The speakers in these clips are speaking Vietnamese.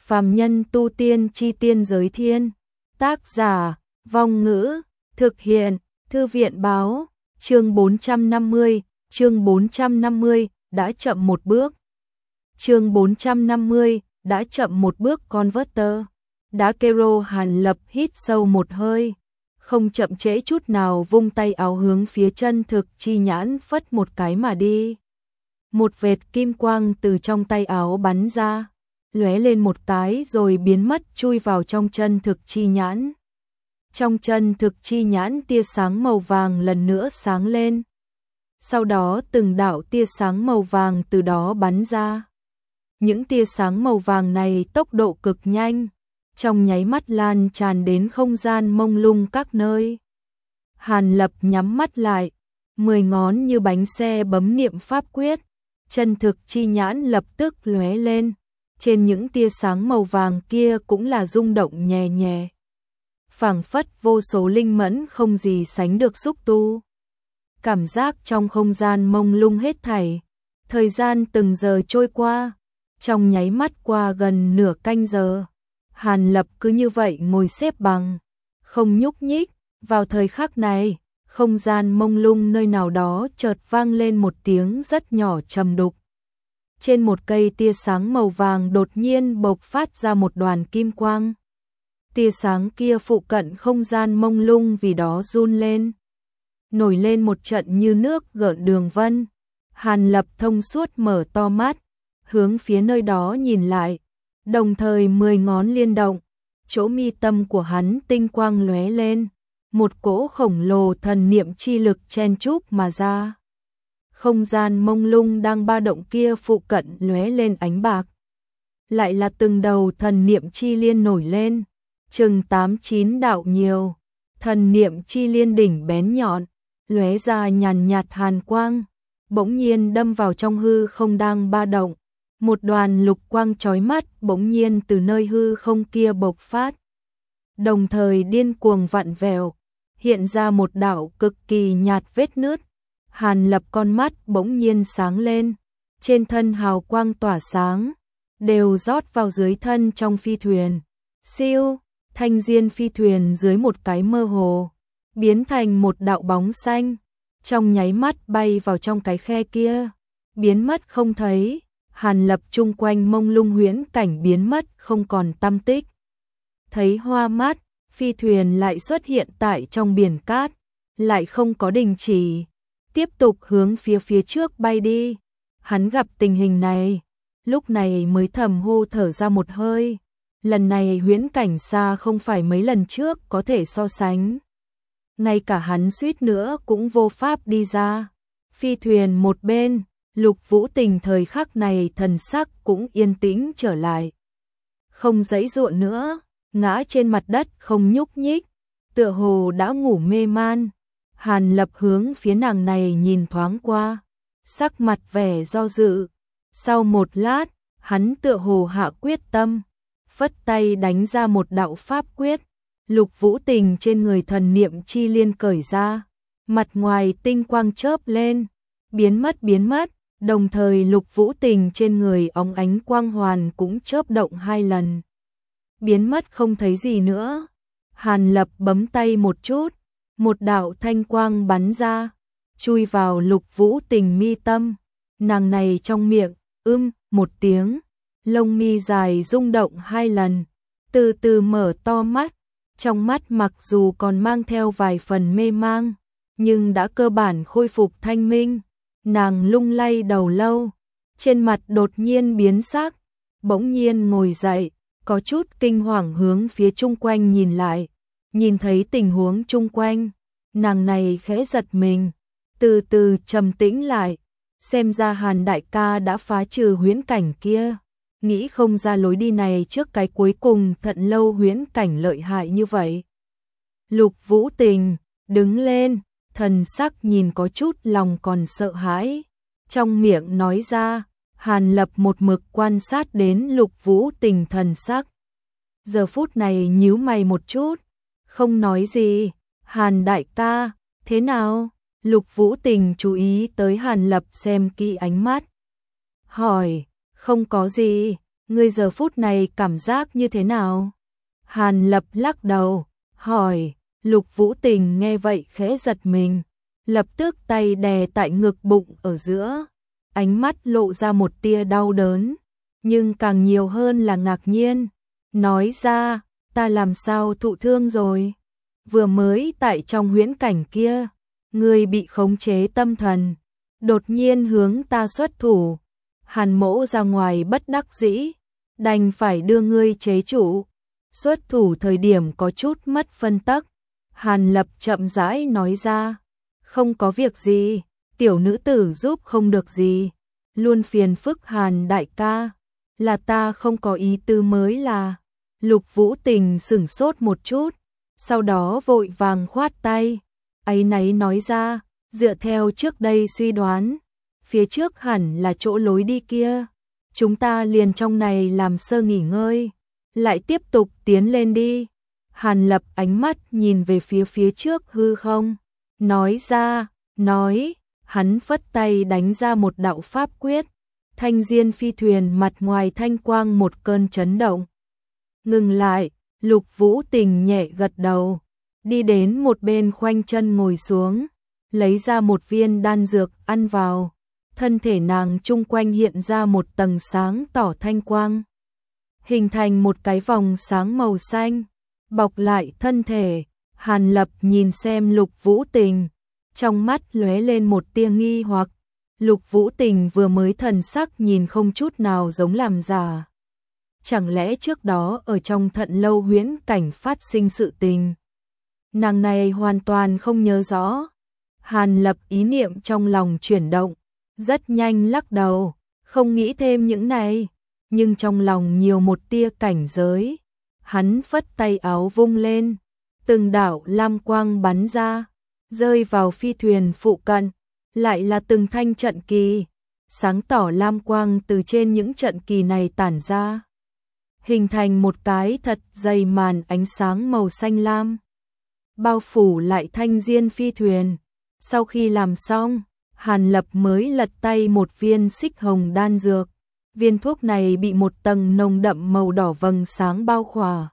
Phàm nhân tu tiên chi tiên giới thiên. Tác giả, Vong Ngữ, thực hiện, Thư viện báo, chương 450, đã chậm một bước. Chương 450, đã chậm một bước Converter. Đã kêu Hàn Lập hít sâu một hơi, không chậm trễ chút nào vung tay áo hướng phía chân thực chi nhãn phất một cái mà đi. Một vệt kim quang từ trong tay áo bắn ra, lóe lên một cái rồi biến mất chui vào trong chân thực chi nhãn. Trong chân thực chi nhãn tia sáng màu vàng lần nữa sáng lên. Sau đó từng đạo tia sáng màu vàng từ đó bắn ra. Những tia sáng màu vàng này tốc độ cực nhanh, trong nháy mắt lan tràn đến không gian mông lung các nơi. Hàn Lập nhắm mắt lại, 10 ngón như bánh xe bấm niệm pháp quyết, chân thực chi nhãn lập tức lóe lên. Trên những tia sáng màu vàng kia cũng là rung động nhẹ nhẹ, phảng phất vô số linh mẫn không gì sánh được xúc tu. Cảm giác trong không gian mông lung hết thảy. Thời gian từng giờ trôi qua, trong nháy mắt qua gần nửa canh giờ. Hàn Lập cứ như vậy ngồi xếp bằng, không nhúc nhích. Vào thời khắc này, không gian mông lung nơi nào đó chợt vang lên một tiếng rất nhỏ trầm đục. Trên một cây tia sáng màu vàng đột nhiên bộc phát ra một đoàn kim quang. Tia sáng kia phụ cận không gian mông lung vì đó run lên, nổi lên một trận như nước gợn đường vân. Hàn Lập thông suốt mở to mắt, hướng phía nơi đó nhìn lại, đồng thời 10 ngón liên động, chỗ mi tâm của hắn tinh quang lóe lên, một cỗ khổng lồ thần niệm chi lực chen chúc mà ra. Không gian mông lung đang ba động kia phụ cận lóe lên ánh bạc. Lại là từng đầu thần niệm chi liên nổi lên, chừng 8-9 đạo nhiều. Thần niệm chi liên đỉnh bén nhọn, lóe ra nhàn nhạt hàn quang, bỗng nhiên đâm vào trong hư không đang ba động. Một đoàn lục quang chói mắt bỗng nhiên từ nơi hư không kia bộc phát, đồng thời điên cuồng vặn vẹo, hiện ra một đạo cực kỳ nhạt vết nứt. Hàn Lập con mắt bỗng nhiên sáng lên, trên thân hào quang tỏa sáng, đều rót vào dưới thân trong phi thuyền. Siêu, thanh diên phi thuyền dưới một cái mơ hồ, biến thành một đạo bóng xanh, trong nháy mắt bay vào trong cái khe kia, biến mất không thấy. Hàn Lập chung quanh mông lung huyễn cảnh biến mất không còn tăm tích. Thấy hoa mắt, phi thuyền lại xuất hiện tại trong biển cát, lại không có đình chỉ, tiếp tục hướng phía trước bay đi. Hắn gặp tình hình này, lúc này mới thầm hô thở ra một hơi. Lần này huyễn cảnh xa không phải mấy lần trước có thể so sánh. Ngay cả hắn suýt nữa cũng vô pháp đi ra. Phi thuyền một bên, Lục Vũ Tình thời khắc này thần sắc cũng yên tĩnh trở lại. Không giãy giụa nữa, ngã trên mặt đất không nhúc nhích, tựa hồ đã ngủ mê man. Hàn Lập hướng phía nàng này nhìn thoáng qua, sắc mặt vẻ do dự. Sau một lát, hắn tựa hồ hạ quyết tâm, phất tay đánh ra một đạo pháp quyết. Lục Vũ Tình trên người thần niệm chi liên cởi ra, mặt ngoài tinh quang chớp lên, biến mất, đồng thời Lục Vũ Tình trên người óng ánh quang hoàn cũng chớp động 2 lần. Biến mất không thấy gì nữa. Hàn Lập bấm tay một chút, một đạo thanh quang bắn ra, chui vào Lục Vũ Tình mi tâm. Nàng này trong miệng, một tiếng, lông mi dài rung động 2 lần, từ từ mở to mắt. Trong mắt mặc dù còn mang theo vài phần mê mang, nhưng đã cơ bản khôi phục thanh minh. Nàng lung lay đầu lâu, trên mặt đột nhiên biến sắc, bỗng nhiên ngồi dậy, có chút kinh hoàng hướng phía chung quanh nhìn lại. Nhìn thấy tình huống chung quanh, nàng này khẽ giật mình, từ từ trầm tĩnh lại. Xem ra Hàn đại ca đã phá trừ huyễn cảnh kia. Nghĩ không ra lối đi này trước cái cuối cùng thận lâu huyễn cảnh lợi hại như vậy. Lục Vũ Tình đứng lên, thần sắc nhìn có chút lòng còn sợ hãi, trong miệng nói ra. Hàn Lập một mực quan sát đến Lục Vũ Tình thần sắc, giờ phút này nhíu mày một chút, không nói gì. Hàn đại ca, thế nào? Lục Vũ Tình chú ý tới Hàn Lập xem kỹ ánh mắt, hỏi. Không có gì. Ngươi giờ phút này cảm giác như thế nào? Hàn Lập lắc đầu, hỏi. Lục Vũ Tình nghe vậy khẽ giật mình, lập tức tay đè tại ngực bụng ở giữa, ánh mắt lộ ra một tia đau đớn, nhưng càng nhiều hơn là ngạc nhiên, nói ra, ta làm sao thụ thương rồi? Vừa mới tại trong huyễn cảnh kia, ngươi bị khống chế tâm thần, đột nhiên hướng ta xuất thủ. Hàn Mỗ ra ngoài bất đắc dĩ, đành phải đưa ngươi chế trụ. Xuất thủ thời điểm có chút mất phân tắc. Hàn Lập chậm rãi nói ra, không có việc gì, tiểu nữ tử giúp không được gì, luôn phiền phức Hàn đại ca, là ta không có ý tư mới là. Lục Vũ Tình sửng sốt một chút, sau đó vội vàng khoát tay, áy náy nói ra, dựa theo trước đây suy đoán, phía trước hẳn là chỗ lối đi kia, chúng ta liền trong này làm sơ nghỉ ngơi, lại tiếp tục tiến lên đi. Hàn Lập ánh mắt nhìn về phía trước hư không, nói ra, hắn phất tay đánh ra một đạo pháp quyết, thanh diên phi thuyền mặt ngoài thanh quang một cơn chấn động. Ngừng lại, Lục Vũ Tình nhẹ gật đầu, đi đến một bên khoanh chân ngồi xuống, lấy ra một viên đan dược ăn vào, thân thể nàng chung quanh hiện ra một tầng sáng tỏ thanh quang, hình thành một cái vòng sáng màu xanh, bọc lại thân thể. Hàn Lập nhìn xem Lục Vũ Tình, trong mắt lóe lên một tia nghi hoặc. Lục Vũ Tình vừa mới thần sắc nhìn không chút nào giống làm giả. Chẳng lẽ trước đó ở trong Thận Lâu huyễn cảnh phát sinh sự tình? Nàng này hoàn toàn không nhớ rõ. Hàn Lập ý niệm trong lòng chuyển động, rất nhanh lắc đầu, không nghĩ thêm những này, nhưng trong lòng nhiều một tia cảnh giới. Hắn phất tay áo vung lên, từng đạo lam quang bắn ra, rơi vào phi thuyền phụ cận, lại là từng thanh trận kỳ, sáng tỏ lam quang từ trên những trận kỳ này tản ra, hình thành một cái thật dày màn ánh sáng màu xanh lam, bao phủ lại thanh diên phi thuyền. Sau khi làm xong, Hàn Lập mới lật tay một viên xích hồng đan dược. Viên thuốc này bị một tầng nồng đậm màu đỏ vầng sáng bao khỏa,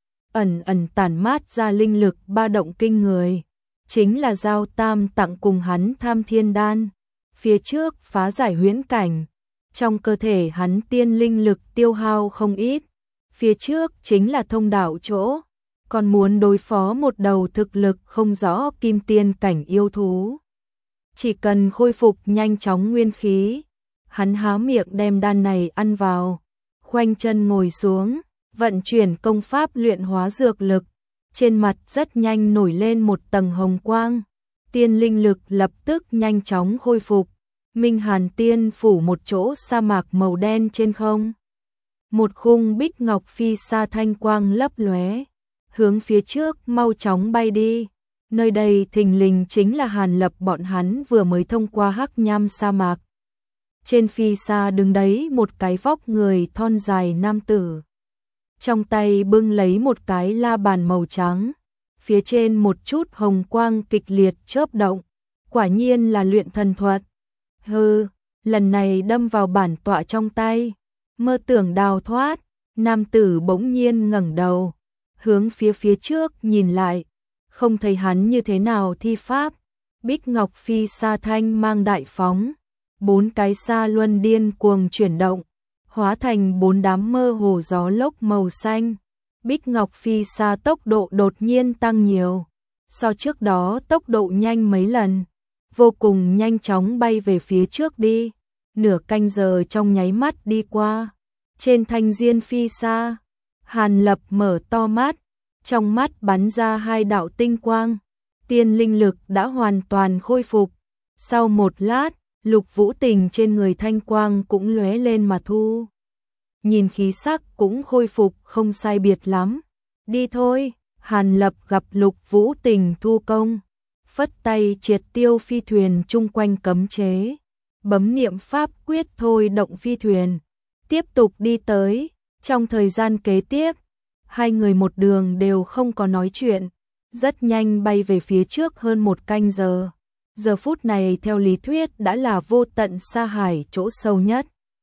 ẩn ẩn tản mát ra linh lực ba động kinh người, chính là Giao Tam tặng cùng hắn Tham Thiên Đan. Phía trước phá giải huyễn cảnh, trong cơ thể hắn tiên linh lực tiêu hao không ít, phía trước chính là thông đạo chỗ, còn muốn đối phó một đầu thực lực không rõ kim tiên cảnh yêu thú. Chỉ cần khôi phục nhanh chóng nguyên khí, hắn há miệng đem đan này ăn vào, khoanh chân ngồi xuống, vận chuyển công pháp luyện hóa dược lực, trên mặt rất nhanh nổi lên một tầng hồng quang, tiên linh lực lập tức nhanh chóng khôi phục. Minh Hàn Tiên phủ một chỗ sa mạc màu đen trên không. Một khung bích ngọc phi sa thanh quang lấp lóe, hướng phía trước mau chóng bay đi. Nơi đây thình lình chính là Hàn Lập bọn hắn vừa mới thông qua hắc nham sa mạc. Trên phi sa đứng đấy một cái vóc người thon dài nam tử, trong tay bưng lấy một cái la bàn màu trắng, phía trên một chút hồng quang kịch liệt chớp động, quả nhiên là luyện thần thuật. Hừ, lần này đâm vào bản tọa trong tay, mơ tưởng đào thoát. Nam tử bỗng nhiên ngẩng đầu, hướng phía trước nhìn lại, không thấy hắn như thế nào thi pháp. Bích ngọc phi sa thanh mang đại phóng, 4 cái sa luân điên cuồng chuyển động, hóa thành 4 đám mơ hồ gió lốc màu xanh. Bích ngọc phi sa tốc độ đột nhiên tăng nhiều, so trước đó tốc độ nhanh mấy lần, vô cùng nhanh chóng bay về phía trước đi. Nửa canh giờ trong nháy mắt đi qua. Trên thanh diên phi sa, Hàn Lập mở to mắt, trong mắt bắn ra 2 đạo tinh quang, tiên linh lực đã hoàn toàn khôi phục. Sau một lát, Lục Vũ Tình trên người thanh quang cũng lóe lên mà thu. Nhìn khí sắc cũng khôi phục không sai biệt lắm. Đi thôi. Hàn Lập gặp Lục Vũ Tình thu công, phất tay triệt tiêu phi thuyền chung quanh cấm chế, bấm niệm pháp quyết thôi động phi thuyền, tiếp tục đi tới. Trong thời gian kế tiếp, hai người một đường đều không có nói chuyện, rất nhanh bay về phía trước hơn 1 canh giờ. Giờ phút này theo lý thuyết đã là vô tận sa hải chỗ sâu nhất.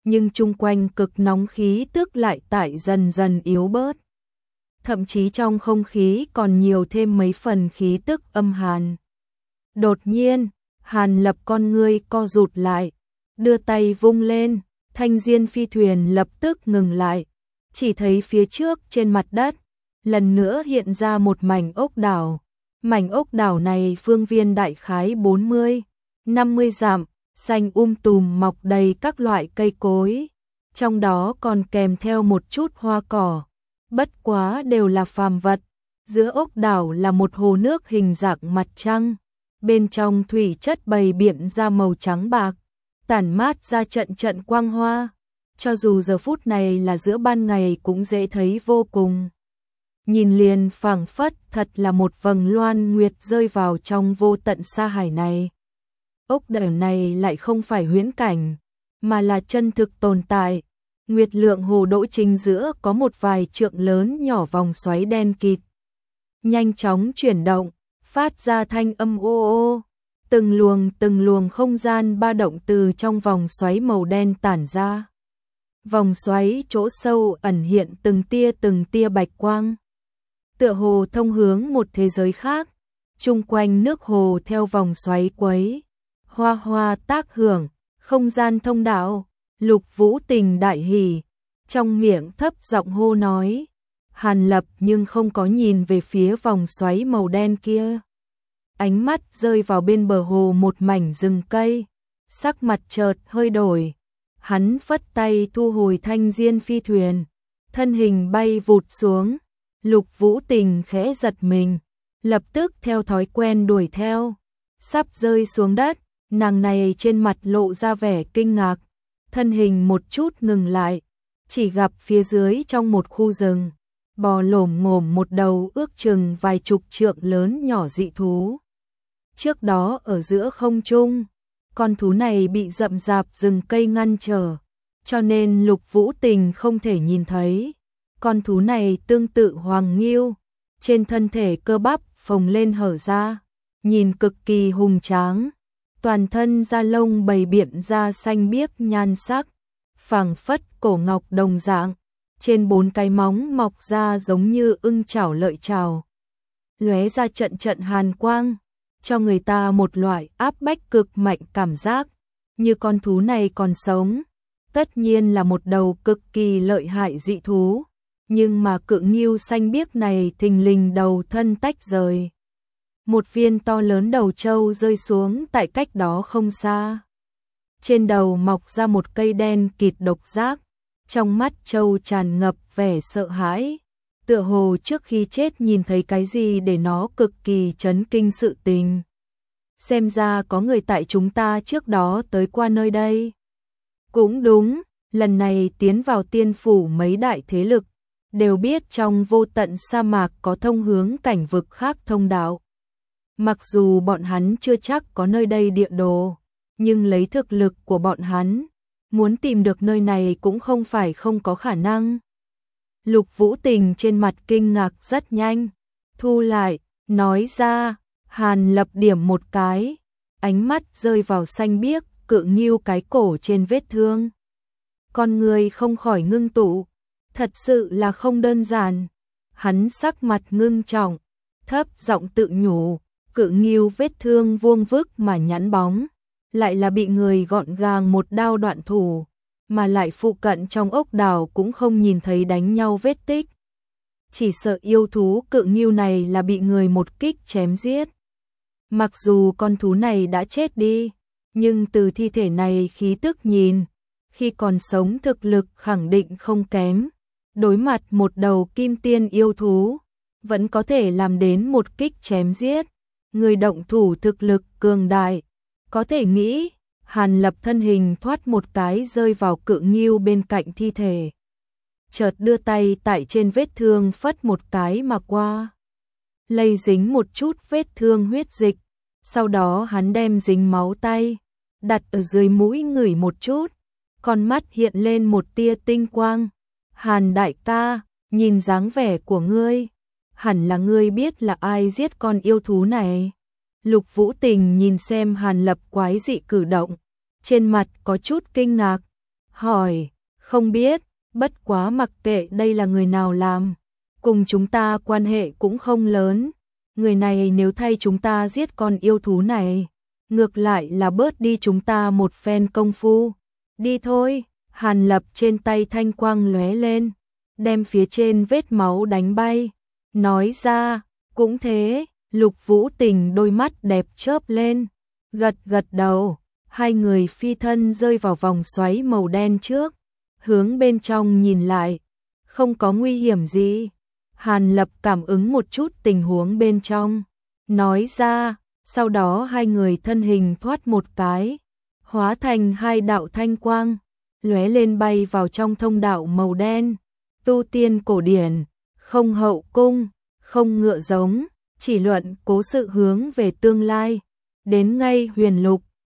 nhưng chung quanh cực nóng khí tức lại tại dần dần yếu bớt. Thậm chí trong không khí còn nhiều thêm mấy phần khí tức âm hàn. Đột nhiên, Hàn Lập con ngươi co rụt lại, đưa tay vung lên, thanh diên phi thuyền lập tức ngừng lại. Chỉ thấy phía trước trên mặt đất, lần nữa hiện ra một mảnh ốc đảo. Mảnh ốc đảo này phương viên đại khái 40-50 dặm, xanh tùm mọc đầy các loại cây cối. Trong đó còn kèm theo một chút hoa cỏ. Bất quá đều là phàm vật. Giữa ốc đảo là một hồ nước hình dạng mặt trăng. Bên trong thủy chất bày biện ra màu trắng bạc, tản mát ra trận trận quang hoa. Cho dù giờ phút này là giữa ban ngày cũng dễ thấy vô cùng. Nhìn liền phảng phất thật là một vầng loan nguyệt rơi vào trong vô tận sa hải này. Ốc đảo này lại không phải huyễn cảnh, mà là chân thực tồn tại. Nguyệt lượng hồ đỗ chính giữa có một vài trượng lớn nhỏ vòng xoáy đen kịt. Nhanh chóng chuyển động, phát ra thanh âm ô ô. Từng luồng không gian ba động từ trong vòng xoáy màu đen tản ra. Vòng xoáy chỗ sâu ẩn hiện từng tia bạch quang. Tựa hồ thông hướng một thế giới khác. Chung quanh nước hồ theo vòng xoáy quấy. Hoa hoa tác hưởng, không gian thông đạo. Lục Vũ Tình đại hỉ, trong miệng thấp giọng hô nói. Hàn Lập nhưng không có nhìn về phía vòng xoáy màu đen kia. Ánh mắt rơi vào bên bờ hồ một mảnh rừng cây, sắc mặt chợt hơi đổi. Hắn phất tay thu hồi thanh diên phi thuyền, thân hình bay vụt xuống. Lục Vũ Tình khẽ giật mình, lập tức theo thói quen đuổi theo. Sắp rơi xuống đất, nàng này trên mặt lộ ra vẻ kinh ngạc. Thân hình một chút ngừng lại, chỉ gặp phía dưới trong một khu rừng, bò lổm ngổm một đầu ước chừng vài chục trượng lớn nhỏ dị thú. Trước đó ở giữa không trung, con thú này bị rậm rạp rừng cây ngăn trở, cho nên Lục Vũ Tình không thể nhìn thấy. Con thú này tương tự hoàng ngưu, trên thân thể cơ bắp phồng lên hở ra, nhìn cực kỳ hùng tráng. Toàn thân da lông bày biện ra xanh biếc nhan sắc, phảng phất cổ ngọc đồng dạng, trên 4 cái móng mọc ra giống như ưng chảo lợi chảo. Lóe ra trận trận hàn quang, cho người ta một loại áp bách cực mạnh cảm giác, như con thú này còn sống, tất nhiên là một đầu cực kỳ lợi hại dị thú, nhưng mà cự ngưu xanh biếc này thình lình đầu thân tách rời. Một viên to lớn đầu trâu rơi xuống tại cách đó không xa. Trên đầu mọc ra một cây đen kịt độc giác, trong mắt trâu tràn ngập vẻ sợ hãi, tựa hồ trước khi chết nhìn thấy cái gì để nó cực kỳ chấn kinh sự tình. Xem ra có người tại chúng ta trước đó tới qua nơi đây. Cũng đúng, lần này tiến vào tiên phủ mấy đại thế lực, đều biết trong vô tận sa mạc có thông hướng cảnh vực khác thông đạo. Mặc dù bọn hắn chưa chắc có nơi đây địa đồ, nhưng lấy thực lực của bọn hắn, muốn tìm được nơi này cũng không phải không có khả năng. Lục Vũ Tình trên mặt kinh ngạc rất nhanh, thu lại, nói ra. Hàn Lập điểm một cái, ánh mắt rơi vào xanh biếc cự ngưu cái cổ trên vết thương. Con người không khỏi ngưng tụ, thật sự là không đơn giản. Hắn sắc mặt ngưng trọng, thấp giọng tự nhủ. Cự ngưu vết thương vuông vức mà nhẵn bóng, lại là bị người gọn gàng một đao đoạn thủ, mà lại phụ cận trong ốc đảo cũng không nhìn thấy đánh nhau vết tích. Chỉ sợ yêu thú cự ngưu này là bị người một kích chém giết. Mặc dù con thú này đã chết đi, nhưng từ thi thể này khí tức nhìn, khi còn sống thực lực khẳng định không kém. Đối mặt một đầu kim tiên yêu thú, vẫn có thể làm đến một kích chém giết. Người động thủ thực lực cường đại, có thể nghĩ. Hàn Lập thân hình thoát một cái rơi vào cự ngưu bên cạnh thi thể. Chợt đưa tay tại trên vết thương phất một cái mà qua. Lây dính một chút vết thương huyết dịch. Sau đó hắn đem dính máu tay, đặt ở dưới mũi ngửi một chút. Con mắt hiện lên một tia tinh quang. Hàn đại ca, nhìn dáng vẻ của ngươi, hẳn là ngươi biết là ai giết con yêu thú này. Lục Vũ Tình nhìn xem Hàn Lập quái dị cử động, trên mặt có chút kinh ngạc. hỏi, không biết, bất quá mặc kệ đây là người nào làm, cùng chúng ta quan hệ cũng không lớn, người này nếu thay chúng ta giết con yêu thú này, ngược lại là bớt đi chúng ta một phen công phu. Đi thôi. Hàn Lập trên tay thanh quang lóe lên, đem phía trên vết máu đánh bay, nói ra, cũng thế. Lục Vũ Tình đôi mắt đẹp chớp lên, gật gật đầu, hai người phi thân rơi vào vòng xoáy màu đen trước, hướng bên trong nhìn lại, không có nguy hiểm gì. Hàn Lập cảm ứng một chút tình huống bên trong, nói ra, sau đó hai người thân hình thoát một cái, hóa thành hai đạo thanh quang, lóe lên bay vào trong thông đạo màu đen. Tu tiên cổ điển, không hậu cung, không ngựa giống, chỉ luận cố sự hướng về tương lai. Đến ngay Huyền Lục,